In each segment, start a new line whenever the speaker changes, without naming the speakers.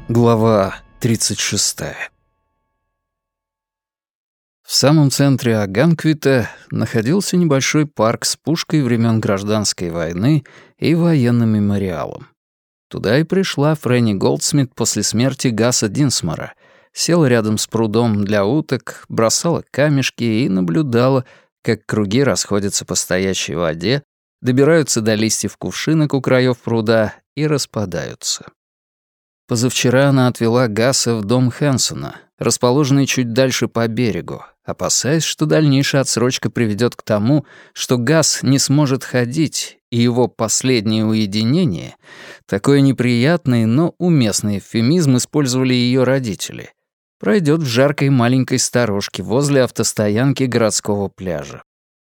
Глава 36. В самом центре Аганквита находился небольшой парк с пушкой времен Гражданской войны и военным мемориалом. Туда и пришла Фрэнни Голдсмит после смерти Гаса Динсмора, села рядом с прудом для уток, бросала камешки и наблюдала, как круги расходятся по стоячей воде, добираются до листьев кувшинок у краев пруда и распадаются. Позавчера она отвела Гаса в дом Хэнсона, расположенный чуть дальше по берегу, опасаясь, что дальнейшая отсрочка приведет к тому, что Гас не сможет ходить, и его последнее уединение, такой неприятный, но уместный эвфемизм использовали ее родители, пройдет в жаркой маленькой сторожке возле автостоянки городского пляжа.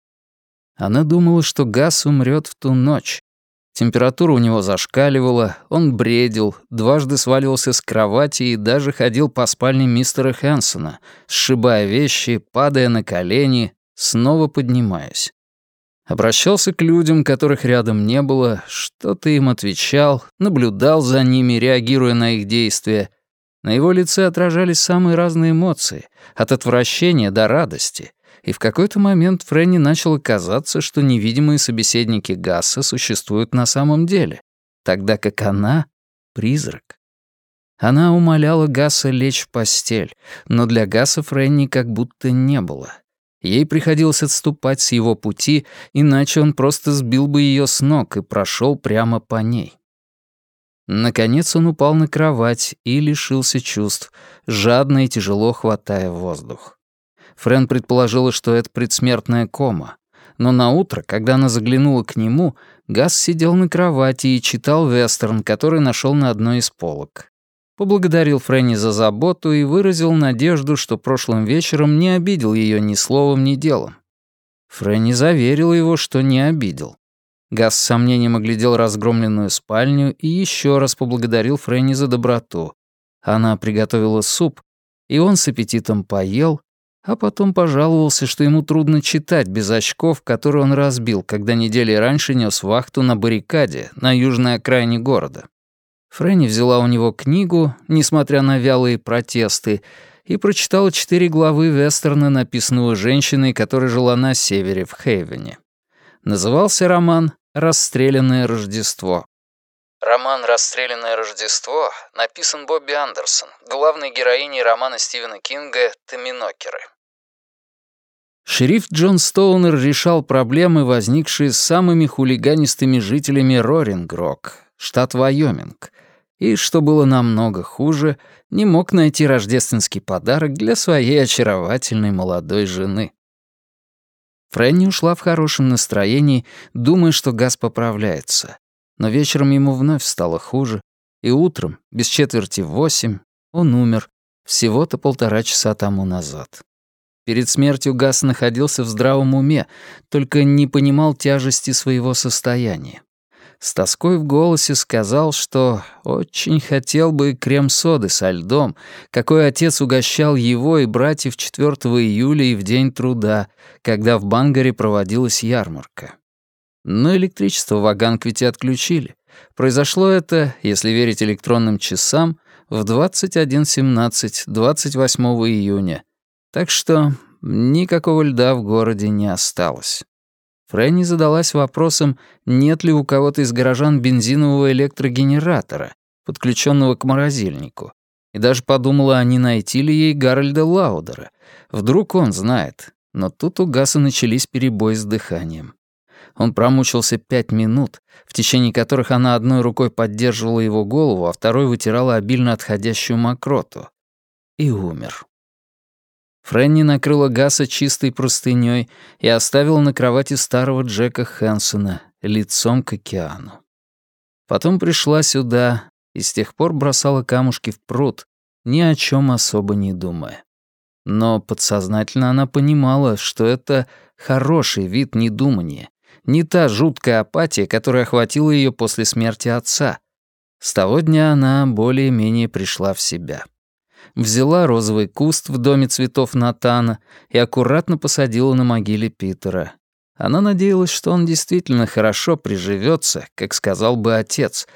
Она думала, что Гас умрет в ту ночь. Температура у него зашкаливала, он бредил, дважды сваливался с кровати и даже ходил по спальне мистера Хэнсона, сшибая вещи, падая на колени, снова поднимаясь. Обращался к людям, которых рядом не было, что-то им отвечал, наблюдал за ними, реагируя на их действия. На его лице отражались самые разные эмоции, от отвращения до радости. И в какой-то момент Фрэнни начало казаться, что невидимые собеседники Гасса существуют на самом деле, тогда как она — призрак. Она умоляла Гасса лечь в постель, но для Гасса Фрэнни как будто не было. Ей приходилось отступать с его пути, иначе он просто сбил бы ее с ног и прошел прямо по ней. Наконец он упал на кровать и лишился чувств, жадно и тяжело хватая воздух. Фрэн предположила, что это предсмертная кома. Но наутро, когда она заглянула к нему, Гас сидел на кровати и читал вестерн, который нашел на одной из полок. Поблагодарил Фрэнни за заботу и выразил надежду, что прошлым вечером не обидел ее ни словом, ни делом. Фрэнни заверила его, что не обидел. Гас с сомнением оглядел разгромленную спальню и еще раз поблагодарил Фрэнни за доброту. Она приготовила суп, и он с аппетитом поел, а потом пожаловался, что ему трудно читать без очков, которые он разбил, когда недели раньше нес вахту на баррикаде на южной окраине города. Фрэнни взяла у него книгу, несмотря на вялые протесты, и прочитала 4 главы вестерна, написанного женщиной, которая жила на севере, в Хейвене. Назывался роман «Расстрелянное Рождество». Роман «Расстрелянное Рождество» написан Бобби Андерсон, главной героиней романа Стивена Кинга «Томинокеры». Шериф Джон Стоунер решал проблемы, возникшие с самыми хулиганистыми жителями Роринг-Рок, штат Вайоминг, и, что было намного хуже, не мог найти рождественский подарок для своей очаровательной молодой жены. Фрэнни ушла в хорошем настроении, думая, что Гас поправляется. Но вечером ему вновь стало хуже, и утром, без 7:45, он умер, всего-то 1,5 часа тому назад. Перед смертью Гас находился в здравом уме, только не понимал тяжести своего состояния. С тоской в голосе сказал, что очень хотел бы крем-соды со льдом, какой отец угощал его и братьев 4 июля и в День труда, когда в Бангаре проводилась ярмарка. Но электричество в Аганквите отключили. Произошло это, если верить электронным часам, в 21:17 28 июня. Так что никакого льда в городе не осталось. Фрэнни задалась вопросом, нет ли у кого-то из горожан бензинового электрогенератора, подключенного к морозильнику, и даже подумала, а не найти ли ей Гарольда Лаудера. Вдруг он знает. Но тут у Гаса начались перебои с дыханием. Он промучился 5 минут, в течение которых она одной рукой поддерживала его голову, а второй вытирала обильно отходящую мокроту. И умер. Фрэнни накрыла Гаса чистой простынёй и оставила на кровати старого Джека Хэнсона, лицом к океану. Потом пришла сюда и с тех пор бросала камушки в пруд, ни о чем особо не думая. Но подсознательно она понимала, что это хороший вид недумания, не та жуткая апатия, которая охватила ее после смерти отца. С того дня она более-менее пришла в себя. Взяла розовый куст в доме цветов Натана и аккуратно посадила на могиле Питера. Она надеялась, что он действительно хорошо приживется, как сказал бы отец,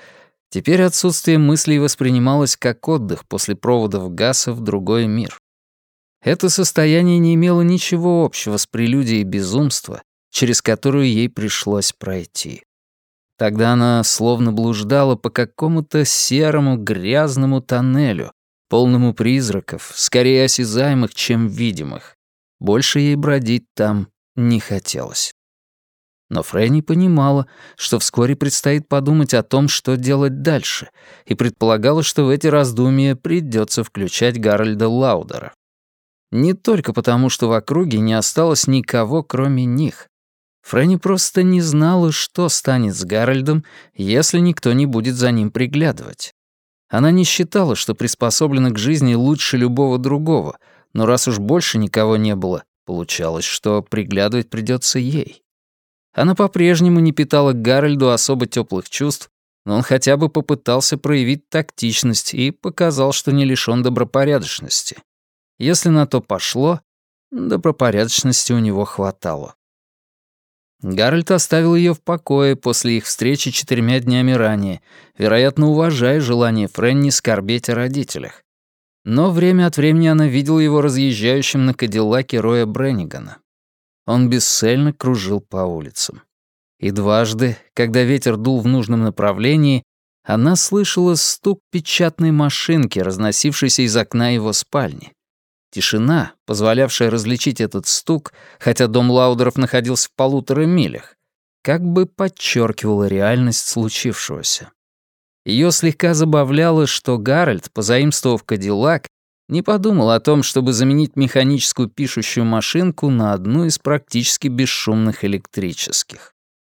Теперь отсутствие мыслей воспринималось как отдых после проводов Гаса в другой мир. Это состояние не имело ничего общего с прелюдией безумства, через которую ей пришлось пройти. Тогда она словно блуждала по какому-то серому грязному тоннелю, полному призраков, скорее осязаемых, чем видимых. Больше ей бродить там не хотелось. Но Фрэнни понимала, что вскоре предстоит подумать о том, что делать дальше, и предполагала, что в эти раздумья придется включать Гарольда Лаудера. Не только потому, что в округе не осталось никого, кроме них. Фрэнни просто не знала, что станет с Гарольдом, если никто не будет за ним приглядывать. Она не считала, что приспособлена к жизни лучше любого другого, но раз уж больше никого не было, получалось, что приглядывать придется ей. Она по-прежнему не питала к Гарольду особо теплых чувств, но он хотя бы попытался проявить тактичность и показал, что не лишён добропорядочности. Если на то пошло, добропорядочности у него хватало. Гарольд оставил ее в покое после их встречи 4 днями ранее, вероятно, уважая желание Фрэнни скорбеть о родителях. Но время от времени она видела его разъезжающим на кадиллаке Роя Бреннигана. Он бесцельно кружил по улицам. И дважды, когда ветер дул в нужном направлении, она слышала стук печатной машинки, разносившейся из окна его спальни. Тишина, позволявшая различить этот стук, хотя дом Лаудеров находился в 1,5 милях, как бы подчеркивала реальность случившегося. Ее слегка забавляло, что Гарольд, позаимствовав кадиллак, не подумал о том, чтобы заменить механическую пишущую машинку на одну из практически бесшумных электрических.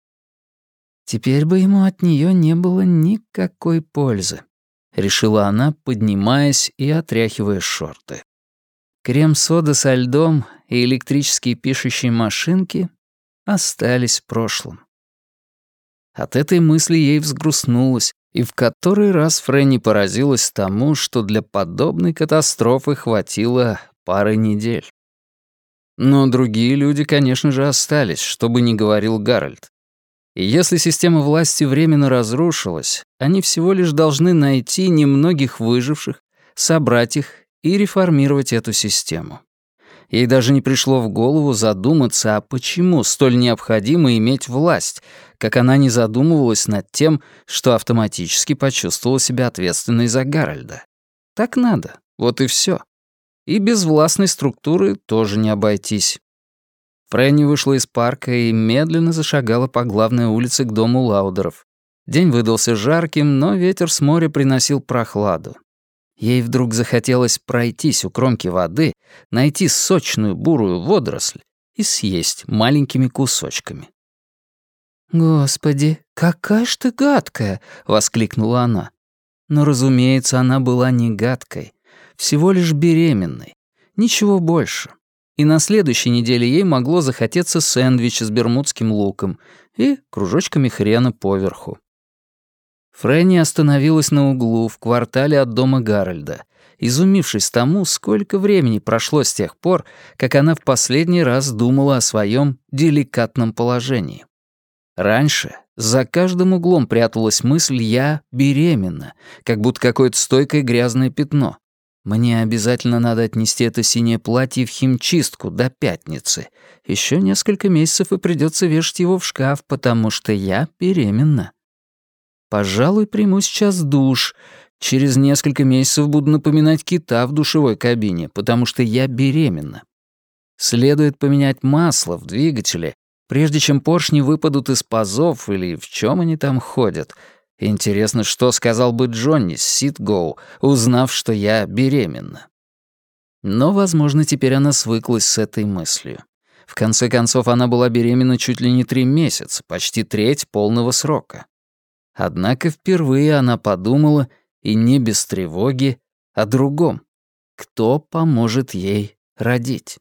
«Теперь бы ему от нее не было никакой пользы», — решила она, поднимаясь и отряхивая шорты. Крем-сода со льдом и электрические пишущие машинки остались в прошлом. От этой мысли ей взгрустнулось, и в который раз Фрэнни поразилась тому, что для подобной катастрофы хватило пары недель. Но другие люди, конечно же, остались, что бы ни говорил Гарольд. И если система власти временно разрушилась, они всего лишь должны найти немногих выживших, собрать их и реформировать эту систему. Ей даже не пришло в голову задуматься, а почему столь необходимо иметь власть, как она не задумывалась над тем, что автоматически почувствовала себя ответственной за Гарольда. Так надо, вот и всё. И без властной структуры тоже не обойтись. Фрэнни вышла из парка и медленно зашагала по главной улице к дому Лаудеров. День выдался жарким, но ветер с моря приносил прохладу. Ей вдруг захотелось пройтись у кромки воды, найти сочную бурую водоросль и съесть маленькими кусочками. «Господи, какая ж ты гадкая!» — воскликнула она. Но, разумеется, она была не гадкой, всего лишь беременной, ничего больше. И на следующей неделе ей могло захотеться сэндвича с бермудским луком и кружочками хрена поверху. Фрэнни остановилась на углу в квартале от дома Гарольда, изумившись тому, сколько времени прошло с тех пор, как она в последний раз думала о своем деликатном положении. Раньше за каждым углом пряталась мысль «я беременна», как будто какое-то стойкое грязное пятно. Мне обязательно надо отнести это синее платье в химчистку до пятницы. Еще несколько месяцев и придется вешать его в шкаф, потому что я беременна. Пожалуй, приму сейчас душ. Через несколько месяцев буду напоминать кита в душевой кабине, потому что я беременна. Следует поменять масло в двигателе, прежде чем поршни выпадут из пазов или в чем они там ходят. Интересно, что сказал бы Джонни с Ситгоу, узнав, что я беременна. Но, возможно, теперь она свыклась с этой мыслью. В конце концов, она была беременна чуть ли не 3 месяца, почти треть полного срока. Однако впервые она подумала, и не без тревоги, о другом. Кто поможет ей родить?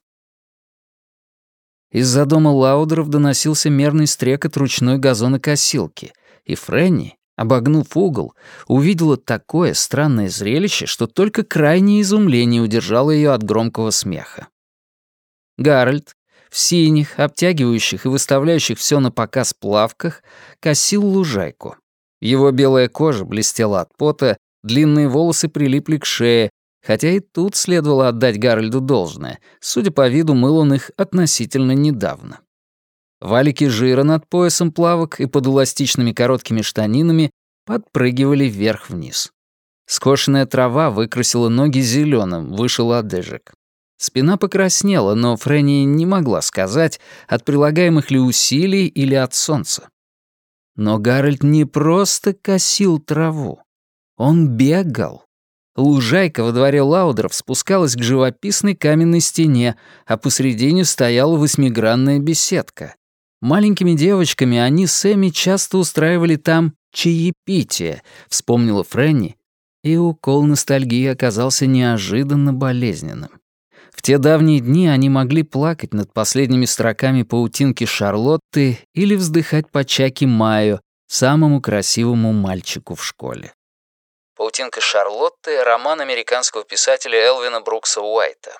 Из-за дома Лаудеров доносился мерный стрекот ручной газонокосилки, и Фрэнни, обогнув угол, увидела такое странное зрелище, что только крайнее изумление удержало ее от громкого смеха. Гарольд в синих, обтягивающих и выставляющих все на показ плавках косил лужайку. Его белая кожа блестела от пота, длинные волосы прилипли к шее, хотя и тут следовало отдать Гарольду должное. Судя по виду, мыл он их относительно недавно. Валики жира над поясом плавок и под эластичными короткими штанинами подпрыгивали вверх-вниз. Скошенная трава выкрасила ноги зеленым, выше лодыжек. Спина покраснела, но Фрэнни не могла сказать, от прилагаемых ли усилий или от солнца. Но Гарольд не просто косил траву. Он бегал. Лужайка во дворе Лаудеров спускалась к живописной каменной стене, а посредине стояла восьмигранная беседка. Маленькими девочками они с Эми часто устраивали там чаепитие, вспомнила Фрэнни, и укол ностальгии оказался неожиданно болезненным. В те давние дни они могли плакать над последними строками паутинки Шарлотты или вздыхать по Чаки Майо, самому красивому мальчику в школе. «Паутинка Шарлотты» — роман американского писателя Элвина Брукса Уайта.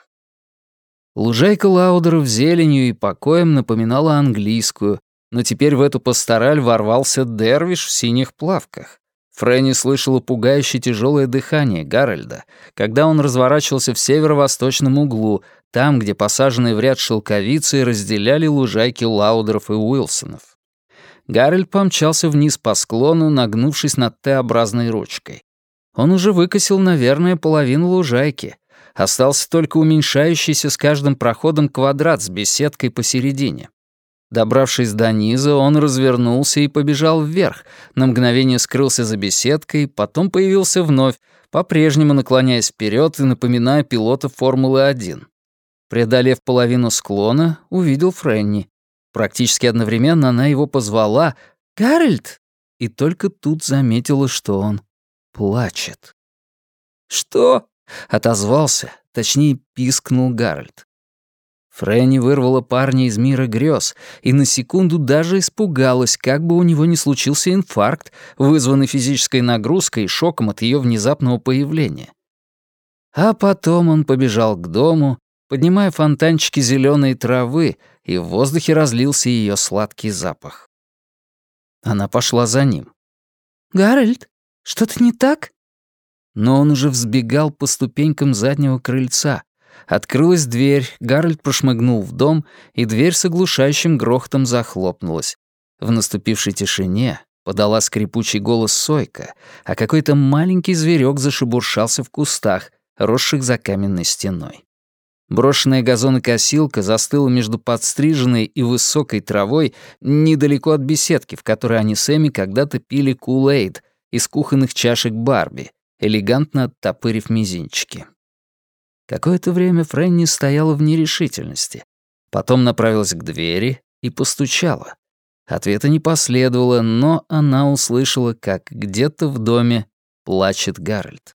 Лужайка Лаудеров зеленью и покоем напоминала английскую, но теперь в эту пастораль ворвался дервиш в синих плавках. Фрэнни слышала пугающе тяжелое дыхание Гарольда, когда он разворачивался в северо-восточном углу, там, где посаженные в ряд шелковицы разделяли лужайки Лаудеров и Уилсонов. Гарольд помчался вниз по склону, нагнувшись над Т-образной ручкой. Он уже выкосил, наверное, половину лужайки. Остался только уменьшающийся с каждым проходом квадрат с беседкой посередине. Добравшись до низа, он развернулся и побежал вверх, на мгновение скрылся за беседкой, потом появился вновь, по-прежнему наклоняясь вперед и напоминая пилота Формулы-1. Преодолев половину склона, увидел Фрэнни. Практически одновременно она его позвала «Гарольд!» и только тут заметила, что он плачет. «Что?» — отозвался, точнее, пискнул Гарольд. Фрэнни вырвала парня из мира грез и на секунду даже испугалась, как бы у него не случился инфаркт, вызванный физической нагрузкой и шоком от ее внезапного появления. А потом он побежал к дому, поднимая фонтанчики зеленой травы, и в воздухе разлился ее сладкий запах. Она пошла за ним. «Гарольд, что-то не так?» Но он уже взбегал по ступенькам заднего крыльца. Открылась дверь, Гарольд прошмыгнул в дом, и дверь с оглушающим грохотом захлопнулась. В наступившей тишине подала скрипучий голос Сойка, а какой-то маленький зверек зашебуршался в кустах, росших за каменной стеной. Брошенная газонокосилка застыла между подстриженной и высокой травой недалеко от беседки, в которой они с Эми когда-то пили Kool-Aid из кухонных чашек Барби, элегантно оттопырив мизинчики. Какое-то время Фрэнни стояла в нерешительности. Потом направилась к двери и постучала. Ответа не последовало, но она услышала, как где-то в доме плачет Гарольд.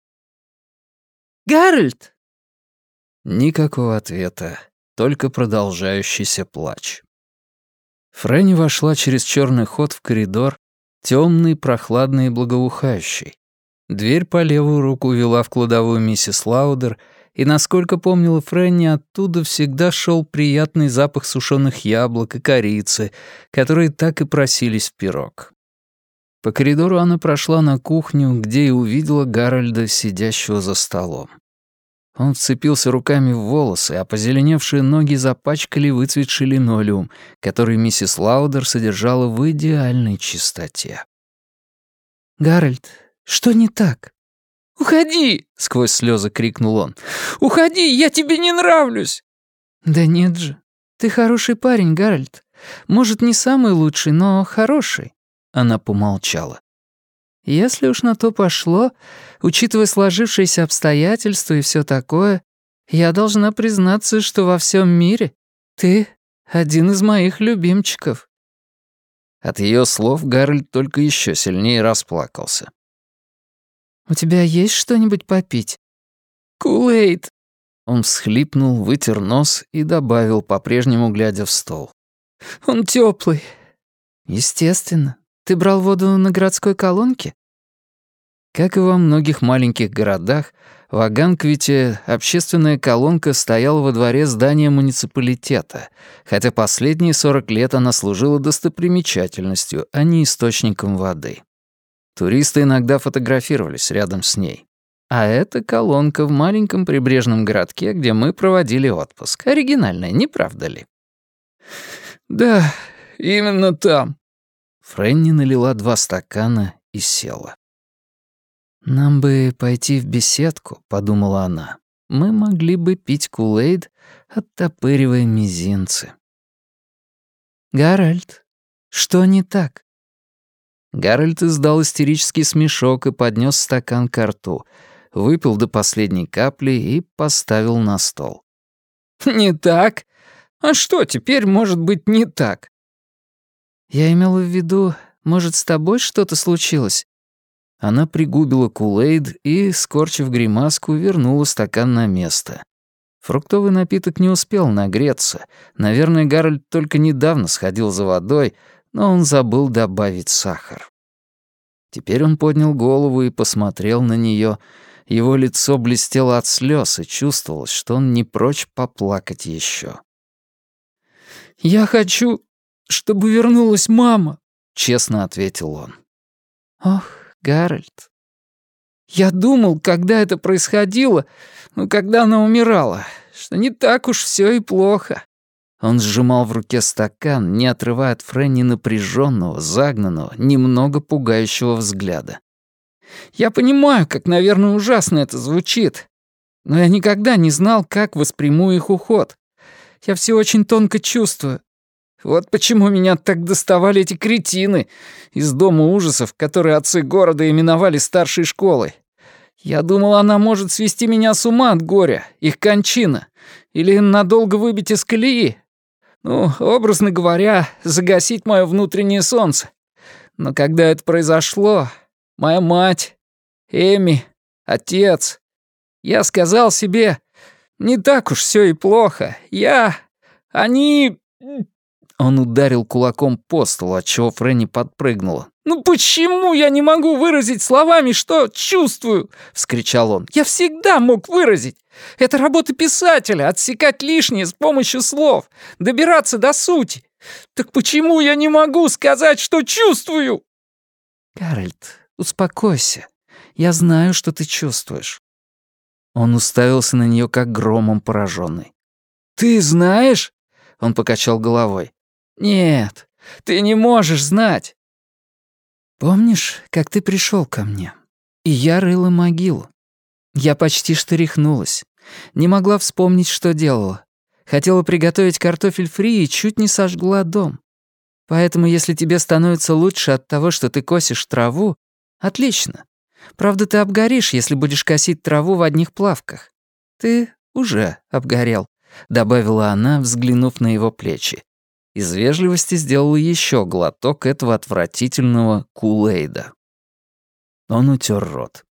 «Гарольд!» Никакого ответа, только продолжающийся плач. Фрэнни вошла через черный ход в коридор, темный, прохладный и благоухающий. Дверь по левую руку вела в кладовую миссис Лаудер, и, насколько помнила Фрэнни, оттуда всегда шел приятный запах сушеных яблок и корицы, которые так и просились в пирог. По коридору она прошла на кухню, где и увидела Гарольда, сидящего за столом. Он вцепился руками в волосы, а позеленевшие ноги запачкали выцветший линолеум, который миссис Лаудер содержала в идеальной чистоте. «Гарольд, что не так?» «Уходи!» — сквозь слезы крикнул он. «Уходи, я тебе не нравлюсь!» «Да нет же, ты хороший парень, Гарольд. Может, не самый лучший, но хороший». Она помолчала. «Если уж на то пошло, учитывая сложившиеся обстоятельства и все такое, я должна признаться, что во всем мире ты один из моих любимчиков». От ее слов Гарольд только еще сильнее расплакался. «У тебя есть что-нибудь попить?» «Kool-Aid!» Он всхлипнул, вытер нос и добавил, по-прежнему глядя в стол. «Он теплый. «Естественно. Ты брал воду на городской колонке?» Как и во многих маленьких городах, в Аганквите общественная колонка стояла во дворе здания муниципалитета, хотя последние 40 лет она служила достопримечательностью, а не источником воды. Туристы иногда фотографировались рядом с ней. А это колонка в маленьком прибрежном городке, где мы проводили отпуск. Оригинальная, не правда ли? «Да, именно там». Фрэнни налила 2 стакана и села. «Нам бы пойти в беседку», — подумала она. «Мы могли бы пить кулейд, оттопыривая мизинцы». «Гарольд, что не так?» Гарольд издал истерический смешок и поднес стакан ко рту, выпил до последней капли и поставил на стол. «Не так? А что теперь может быть не так?» «Я имела в виду, может, с тобой что-то случилось?» Она пригубила кулейд и, скорчив гримаску, вернула стакан на место. Фруктовый напиток не успел нагреться. Наверное, Гарольд только недавно сходил за водой, но он забыл добавить сахар. Теперь он поднял голову и посмотрел на нее. Его лицо блестело от слез, и чувствовалось, что он не прочь поплакать еще. «Я хочу, чтобы вернулась мама», — честно ответил он. «Ох, Гарольд. Я думал, когда это происходило, когда она умирала, что не так уж все и плохо». Он сжимал в руке стакан, не отрывая от Фрэнни напряженного, загнанного, немного пугающего взгляда. «Я понимаю, как, наверное, ужасно это звучит, но я никогда не знал, как восприму их уход. Я все очень тонко чувствую. Вот почему меня так доставали эти кретины из дома ужасов, которые отцы города именовали старшей школой. Я думал, она может свести меня с ума от горя, их кончина, или надолго выбить из колеи. Ну, образно говоря, загасить мое внутреннее солнце. Но когда это произошло, моя мать, Эми, отец, я сказал себе, не так уж все и плохо. Они... Он ударил кулаком по столу, отчего Фрэнни подпрыгнула. «Ну почему я не могу выразить словами, что чувствую?» — вскричал он. «Я всегда мог выразить. Это работа писателя — отсекать лишнее с помощью слов, добираться до сути. Так почему я не могу сказать, что чувствую?» «Гарольд, успокойся. Я знаю, что ты чувствуешь». Он уставился на нее как громом пораженный. «Ты знаешь?» — он покачал головой. «Нет, ты не можешь знать». «Помнишь, как ты пришел ко мне? И я рыла могилу. Я почти что рехнулась. Не могла вспомнить, что делала. Хотела приготовить картофель фри и чуть не сожгла дом. Поэтому, если тебе становится лучше от того, что ты косишь траву, отлично. Правда, ты обгоришь, если будешь косить траву в одних плавках. Ты уже обгорел», — добавила она, взглянув на его плечи. Из вежливости сделала еще глоток этого отвратительного кулейда. Он утер рот.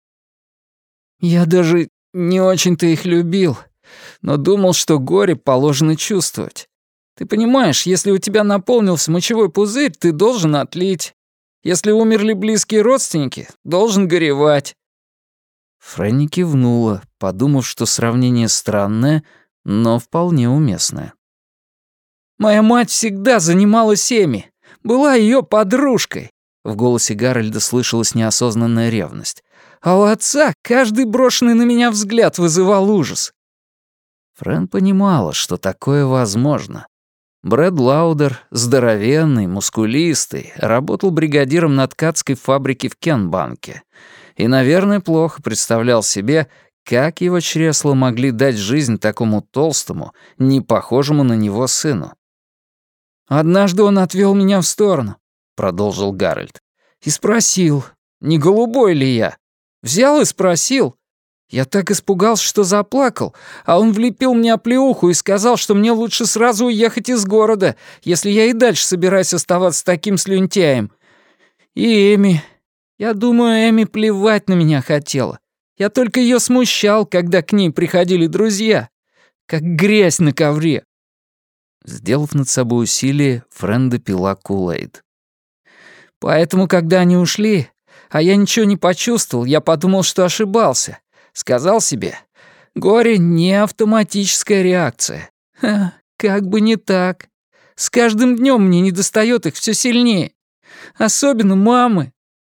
«Я даже не очень-то их любил, но думал, что горе положено чувствовать. Ты понимаешь, если у тебя наполнился мочевой пузырь, ты должен отлить. Если умерли близкие родственники, должен горевать». Фрэнни кивнула, подумав, что сравнение странное, но вполне уместное. «Моя мать всегда занималась Эми, была ее подружкой». В голосе Гарольда слышалась неосознанная ревность. «А у отца каждый брошенный на меня взгляд вызывал ужас». Фрэн понимала, что такое возможно. Брэд Лаудер, здоровенный, мускулистый, работал бригадиром на ткацкой фабрике в Кенбанке и, наверное, плохо представлял себе, как его чресла могли дать жизнь такому толстому, не похожему на него сыну. «Однажды он отвел меня в сторону», — продолжил Гарольд, «и спросил, не голубой ли я. Взял и спросил. Я так испугался, что заплакал, а он влепил мне оплеуху и сказал, что мне лучше сразу уехать из города, если я и дальше собираюсь оставаться таким слюнтяем. И Эми... Я думаю, Эми плевать на меня хотела. Я только ее смущал, когда к ней приходили друзья. Как грязь на ковре». Сделав над собой усилие, Фрэн допила кулейд. «Поэтому, когда они ушли, а я ничего не почувствовал, я подумал, что ошибался. Сказал себе, горе — не автоматическая реакция. Как бы не так. С каждым днем мне недостает их все сильнее. Особенно мамы.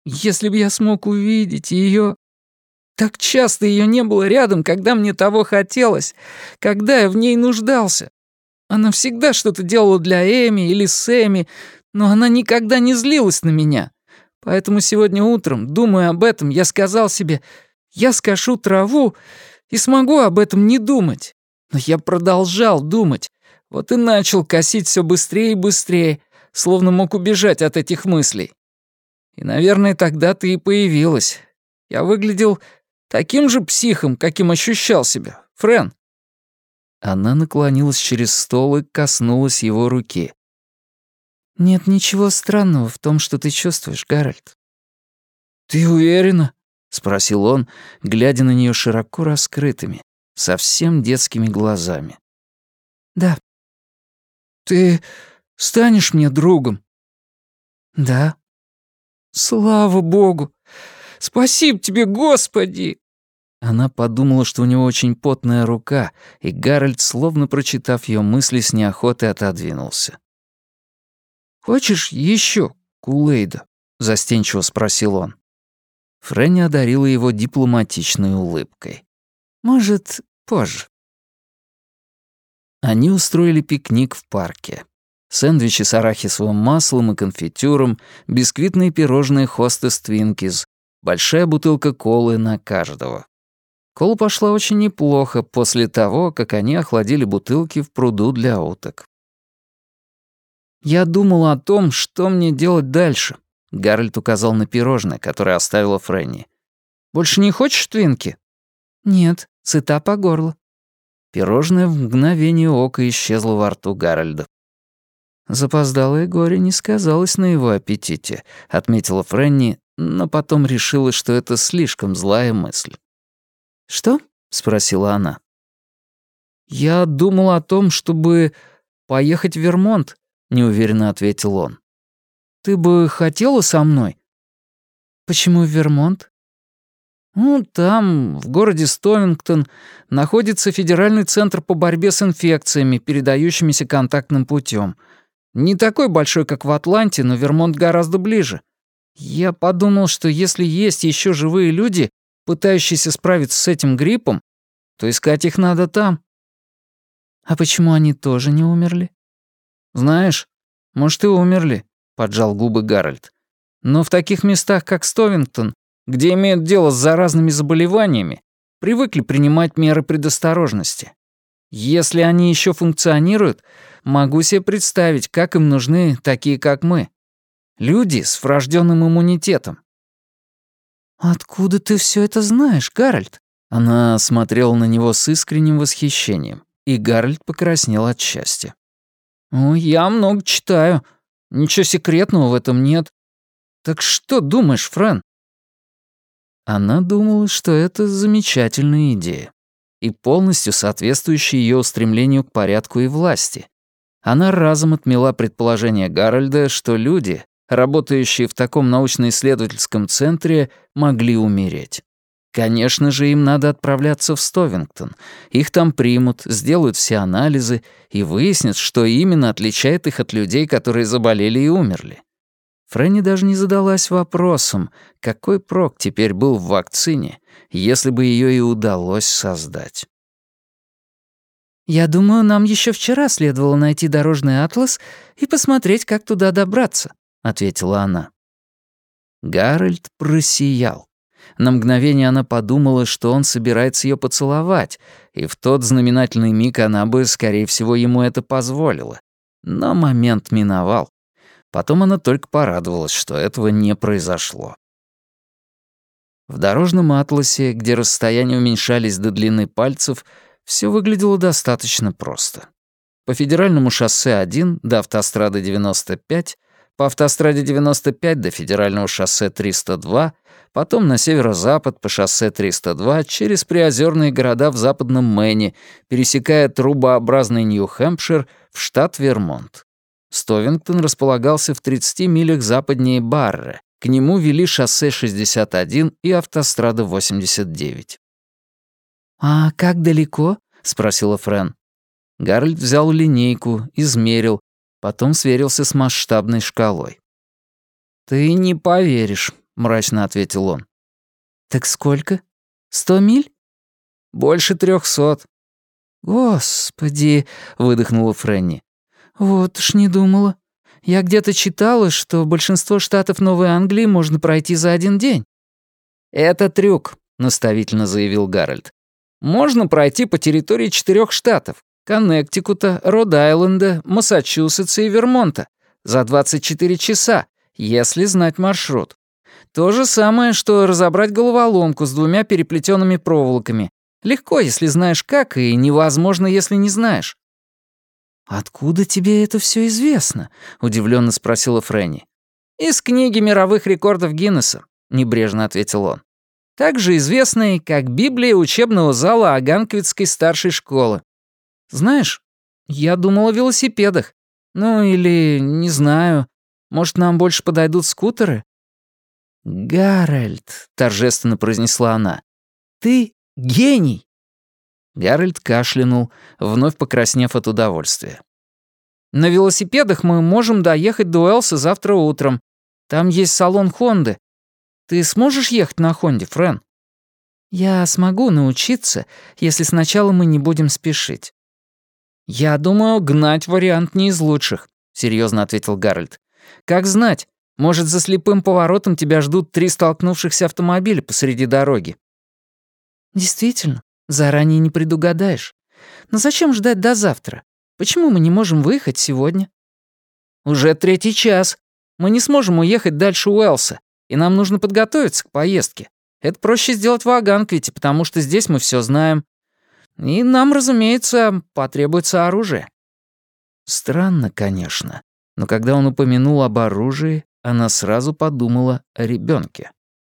Если бы я смог увидеть ее... Так часто ее не было рядом, когда мне того хотелось, когда я в ней нуждался. Она всегда что-то делала для Эми или с Эми, но она никогда не злилась на меня. Поэтому сегодня утром, думая об этом, я сказал себе, я скошу траву и смогу об этом не думать. Но я продолжал думать, вот и начал косить все быстрее и быстрее, словно мог убежать от этих мыслей. И, наверное, тогда ты и появилась. Я выглядел таким же психом, каким ощущал себя. Френ». Она наклонилась через стол и коснулась его руки. «Нет ничего странного в том, что ты чувствуешь, Гарольд». «Ты уверена?» — спросил он, глядя на нее широко раскрытыми, совсем детскими глазами. «Да». «Ты станешь мне другом?» «Да». «Слава богу! Спасибо тебе, Господи!» Она подумала, что у него очень потная рука, и Гарольд, словно прочитав ее мысли, с неохотой отодвинулся. «Хочешь еще Кулейда?» — застенчиво спросил он. Фрэнни одарила его дипломатичной улыбкой. «Может, позже». Они устроили пикник в парке. Сэндвичи с арахисовым маслом и конфитюром, бисквитные пирожные Хостес Твинкис, большая бутылка колы на каждого. Кола пошла очень неплохо после того, как они охладили бутылки в пруду для уток. «Я думал о том, что мне делать дальше», — Гарольд указал на пирожное, которое оставила Фрэнни. «Больше не хочешь твинки?» «Нет, сыта по горло». Пирожное в мгновение ока исчезло во рту Гарольда. «Запоздалое горе не сказалось на его аппетите», — отметила Фрэнни, но потом решила, что это слишком злая мысль. «Что?» — спросила она. «Я думал о том, чтобы поехать в Вермонт», — неуверенно ответил он. «Ты бы хотела со мной?» «Почему в Вермонт?» «Ну, там, в городе Стовингтон, находится Федеральный центр по борьбе с инфекциями, передающимися контактным путем. Не такой большой, как в Атланте, но Вермонт гораздо ближе. Я подумал, что если есть еще живые люди, пытающиеся справиться с этим гриппом, то искать их надо там». «А почему они тоже не умерли?» «Знаешь, может, и умерли», — поджал губы Гарольд. «Но в таких местах, как Стовингтон, где имеют дело с заразными заболеваниями, привыкли принимать меры предосторожности. Если они еще функционируют, могу себе представить, как им нужны такие, как мы. Люди с врожденным иммунитетом». «Откуда ты все это знаешь, Гарольд?» Она смотрела на него с искренним восхищением, и Гарольд покраснел от счастья. «Ну, я много читаю. Ничего секретного в этом нет. Так что думаешь, Фрэн?» Она думала, что это замечательная идея и полностью соответствующая ее устремлению к порядку и власти. Она разом отмела предположение Гарольда, что люди, работающие в таком научно-исследовательском центре, могли умереть. Конечно же, им надо отправляться в Стовингтон. Их там примут, сделают все анализы и выяснят, что именно отличает их от людей, которые заболели и умерли. Фрэнни даже не задалась вопросом, какой прок теперь был в вакцине, если бы ее и удалось создать. «Я думаю, нам еще вчера следовало найти дорожный атлас и посмотреть, как туда добраться», — ответила она. Гарольд просиял. На мгновение она подумала, что он собирается ее поцеловать, и в тот знаменательный миг она бы, скорее всего, ему это позволила. Но момент миновал. Потом она только порадовалась, что этого не произошло. В дорожном атласе, где расстояния уменьшались до длины пальцев, все выглядело достаточно просто. По федеральному шоссе 1 до автострады 95, по автостраде 95 до федерального шоссе 302, потом на северо-запад по шоссе 302 через приозерные города в западном Мэне, пересекая трубообразный Нью-Хэмпшир в штат Вермонт. Стовингтон располагался в 30 милях западнее Барре. К нему вели шоссе 61 и автострада 89. «А как далеко?» — спросила Фрэн. Гарольд взял линейку, измерил, потом сверился с масштабной шкалой. «Ты не поверишь. мрачно ответил он.
«Так сколько? 100 миль?»
«Больше 300».
«Господи!» — выдохнула Фрэнни. «Вот уж не думала. Я где-то читала, что большинство штатов Новой Англии можно пройти за один день».
«Это трюк», — наставительно заявил Гарольд. «Можно пройти по территории 4 штатов — Коннектикута, Род-Айленда, Массачусетса и Вермонта — за 24 часа, если знать маршрут. То же самое, что разобрать головоломку с 2 переплетенными проволоками. Легко, если знаешь как, и невозможно, если не знаешь».
«Откуда тебе это все известно?» — удивленно спросила Фрэнни.
«Из книги мировых рекордов Гиннесса», — небрежно ответил он. «Также известной, как Библия учебного зала Оганквитской старшей школы. Знаешь, я думал о велосипедах. Ну или, не знаю, может, нам больше подойдут скутеры?»
«Гарольд», — торжественно произнесла она, — «ты гений!»
Гарольд кашлянул, вновь покраснев от удовольствия. «На велосипедах мы можем доехать до Уэлса завтра утром. Там есть салон Хонды. Ты сможешь ехать на Хонде, Фрэн?»
«Я смогу научиться, если сначала мы не будем спешить».
«Я думаю, гнать вариант не из лучших», — серьезно ответил Гарольд. «Как знать, может, за слепым поворотом тебя ждут 3 столкнувшихся автомобиля посреди дороги».
«Действительно, заранее не предугадаешь. Но зачем ждать до завтра? Почему мы не можем выехать сегодня?»
«Уже 3-й час. Мы не сможем уехать дальше Уэлса, и нам нужно подготовиться к поездке. Это проще сделать в Оганквите, потому что здесь мы все знаем. И нам, разумеется, потребуется оружие».
Странно, конечно, но когда он упомянул об оружии, она сразу подумала о ребенке.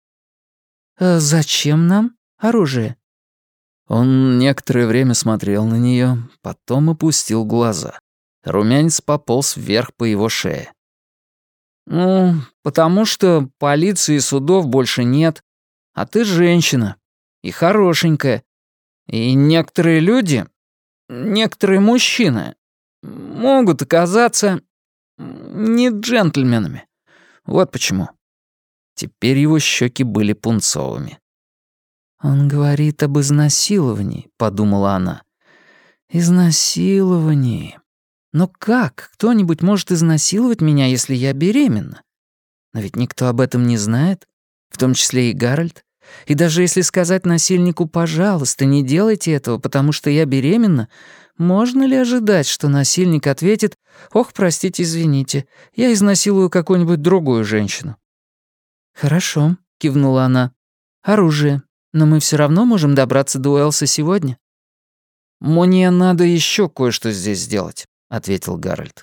«Зачем нам оружие?» Он некоторое время смотрел на нее, потом опустил глаза. Румянец пополз вверх по его шее.
«Ну, потому что полиции и судов больше нет, а ты женщина, и хорошенькая. И некоторые люди, некоторые мужчины могут оказаться не джентльменами. Вот почему».
Теперь его щеки были пунцовыми. «Он говорит об изнасиловании», — подумала она. «Изнасиловании. Но как кто-нибудь может изнасиловать меня, если я беременна? Но ведь никто об этом не знает, в том числе и Гарольд. И даже если сказать насильнику «пожалуйста, не делайте этого, потому что я беременна», можно ли ожидать, что насильник ответит «ох, простите, извините, я изнасилую какую-нибудь другую женщину»?» «Хорошо», — кивнула она. «Оружие. Но мы все равно можем добраться до Уэлса сегодня».
«Мне надо еще кое-что здесь сделать», — ответил Гарольд.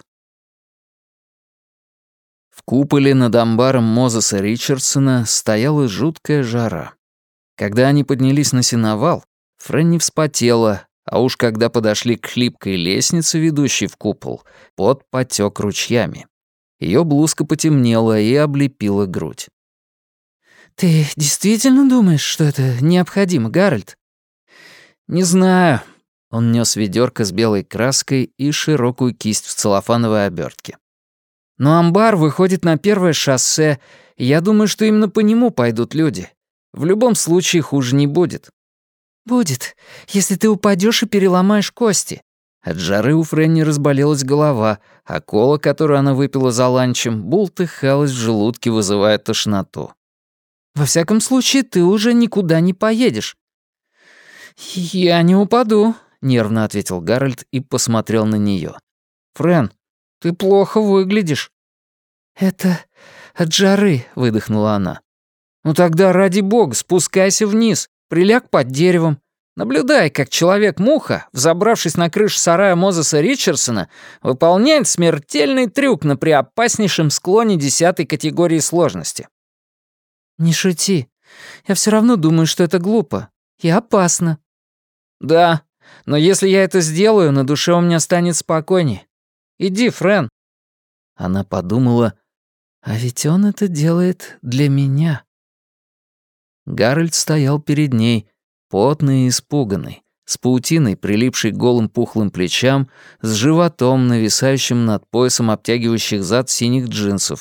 В куполе над амбаром Мозеса Ричардсона стояла жуткая жара. Когда они поднялись на сеновал, Фрэнни вспотела, а уж когда подошли к хлипкой лестнице, ведущей в купол, пот потек ручьями. Ее блузка потемнела и облепила грудь. «Ты действительно думаешь, что это необходимо, Гарольд?»
«Не знаю».
Он нес ведерко с белой краской и широкую кисть в целлофановой обертке.
«Но амбар выходит на первое шоссе, и я думаю, что именно по нему пойдут люди. В любом случае хуже не будет».
«Будет, если ты упадешь и переломаешь кости».
От жары у Фрэнни разболелась голова, а кола, которую она выпила за ланчем, бултыхалась в желудке, вызывая тошноту.
«Во всяком случае, ты уже никуда не поедешь».
«Я не упаду», — нервно ответил Гарольд и посмотрел на нее. «Фрэн, ты плохо выглядишь».
«Это от жары», — выдохнула она.
«Ну тогда, ради бога, спускайся вниз, приляг под деревом. Наблюдай, как человек-муха, взобравшись на крышу сарая Мозеса Ричардсона, выполняет смертельный трюк на преопаснейшем склоне 10-й категории сложности».
«Не шути. Я все равно думаю, что это глупо и опасно».
«Да, но если я это сделаю, на душе у меня станет спокойней. Иди, Фрэн».
Она подумала, а ведь он это делает для меня. Гарольд стоял перед ней, потный и испуганный, с паутиной, прилипшей к голым пухлым плечам, с животом, нависающим над поясом обтягивающих зад синих джинсов,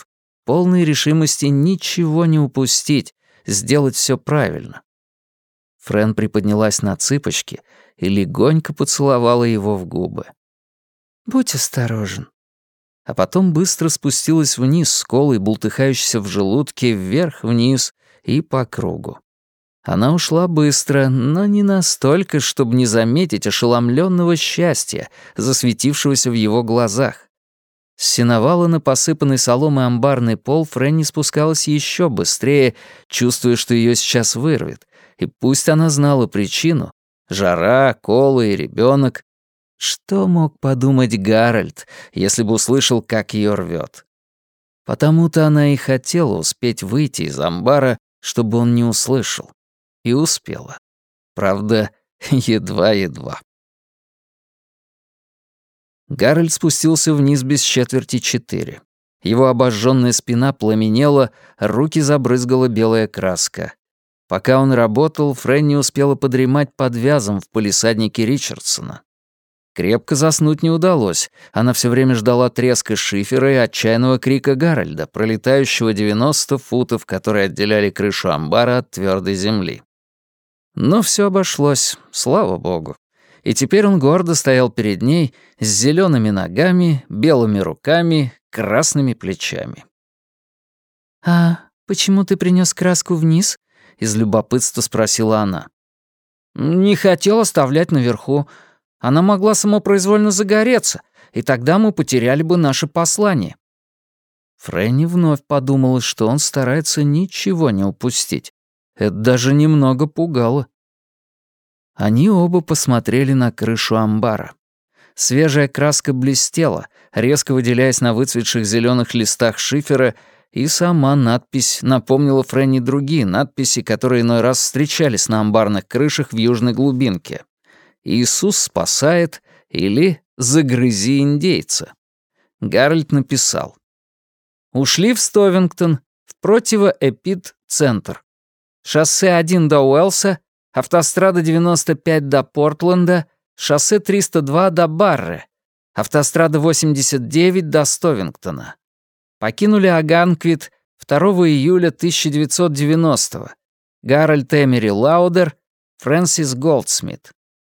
полной решимости ничего не упустить, сделать все правильно. Френ приподнялась на цыпочки и легонько поцеловала его в губы.
«Будь осторожен».
А потом быстро спустилась вниз с колой, бултыхающейся в желудке, вверх-вниз и по кругу. Она ушла быстро, но не настолько, чтобы не заметить ошеломленного счастья, засветившегося в его глазах. С сеновала на посыпанный соломой амбарный пол Фрэнни спускалась еще быстрее, чувствуя, что ее сейчас вырвет. И пусть она знала причину — жара, колы и ребенок. Что мог подумать Гарольд, если бы услышал, как ее рвет? Потому-то она и хотела успеть выйти из амбара, чтобы он не услышал. И успела. Правда, едва-едва. Гарольд спустился вниз без 3:45. Его обожженная спина пламенела, руки забрызгала белая краска. Пока он работал, Фрэнни успела подремать под вязом в палисаднике Ричардсона. Крепко заснуть не удалось. Она все время ждала треска шифера и отчаянного крика Гарольда, пролетающего 90 футов, которые отделяли крышу амбара от твердой земли. Но все обошлось, слава богу. И теперь он гордо стоял перед ней с зелеными ногами, белыми руками, красными плечами.
«А почему ты принес краску вниз?» — из любопытства спросила она.
«Не хотел оставлять наверху. Она могла самопроизвольно загореться, и тогда мы потеряли бы наше послание». Фрэнни вновь подумала, что он старается ничего не упустить. Это даже немного пугало. Они оба посмотрели на крышу амбара. Свежая краска блестела, резко выделяясь на выцветших зеленых листах шифера, и сама надпись напомнила Фрэнни другие надписи, которые иной раз встречались на амбарных крышах в южной глубинке. «Иисус спасает» или «Загрызи индейца». Гарольд написал: «Ушли в Стовингтон, в противоэпид-центр. Шоссе 1 до Уэлса, автострада 95 до Портленда, шоссе 302 до Барре, автострада 89 до Стовингтона. Покинули Аганквит 2 июля 1990-го. Гарольд Эмери Лаудер, Фрэнсис Голдсмит».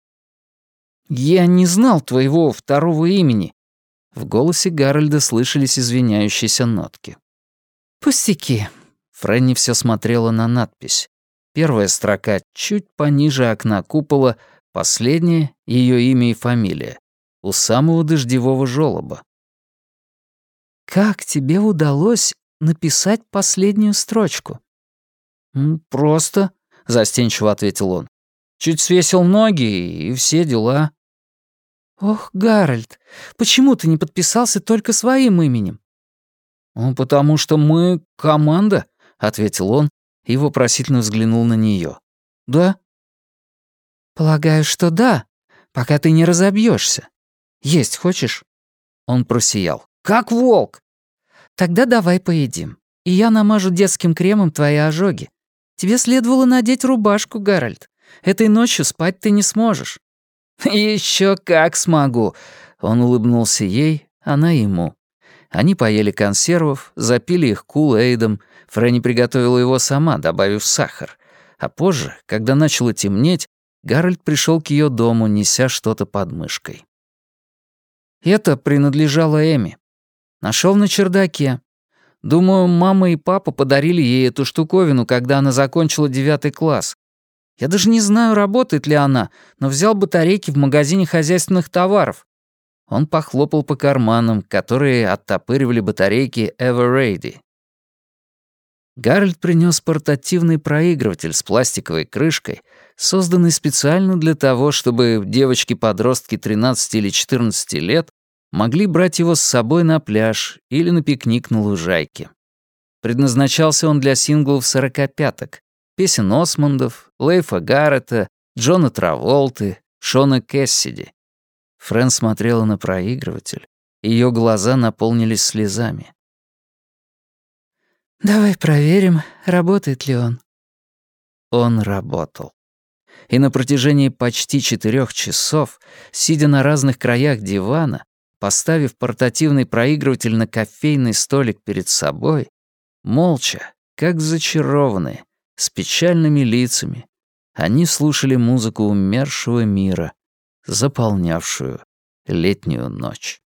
«Я не знал твоего второго имени». В голосе Гарольда слышались извиняющиеся нотки.
«Пустяки».
Фрэнни все смотрела на надпись. Первая строка чуть пониже окна купола, последняя — ее имя и фамилия. У самого дождевого желоба.
«Как тебе удалось написать последнюю строчку?»
«Просто», — застенчиво ответил он. «Чуть свесил ноги, и все дела».
«Ох, Гарольд, почему ты не подписался только своим именем?»
«Потому что мы команда», — ответил он и вопросительно взглянул на нее. «Да?»
«Полагаю, что да, пока ты не разобьешься. Есть хочешь?»
Он просиял. «Как волк!»
«Тогда давай поедим, и я намажу детским кремом твои ожоги. Тебе следовало надеть рубашку, Гарольд. Этой ночью спать ты не сможешь».
«Еще как смогу!» Он улыбнулся ей, она ему. Они поели консервов, запили их кул-эйдом. Фрэнни приготовила его сама, добавив сахар. А позже, когда начало темнеть, Гарольд пришел к ее дому, неся что-то под мышкой. Это принадлежало Эми. Нашел на чердаке. Думаю, мама и папа подарили ей эту штуковину, когда она закончила 9 класс. Я даже не знаю, работает ли она, но взял батарейки в магазине хозяйственных товаров. Он похлопал по карманам, которые оттопыривали батарейки Everready. Гарольд принес портативный проигрыватель с пластиковой крышкой, созданный специально для того, чтобы девочки-подростки 13 или 14 лет могли брать его с собой на пляж или на пикник на лужайке. Предназначался он для синглов сорокопяток, песен Осмондов, Лейфа Гаррета, Джона Траволты, Шона Кэссиди. Фрэн смотрела на проигрыватель, и её глаза наполнились слезами.
«Давай проверим, работает ли он».
Он работал. И на протяжении почти 4 часов, сидя на разных краях дивана, поставив портативный проигрыватель на кофейный столик перед собой, Молча, как зачарованные, с печальными лицами, они слушали музыку умершего мира, заполнявшую летнюю ночь.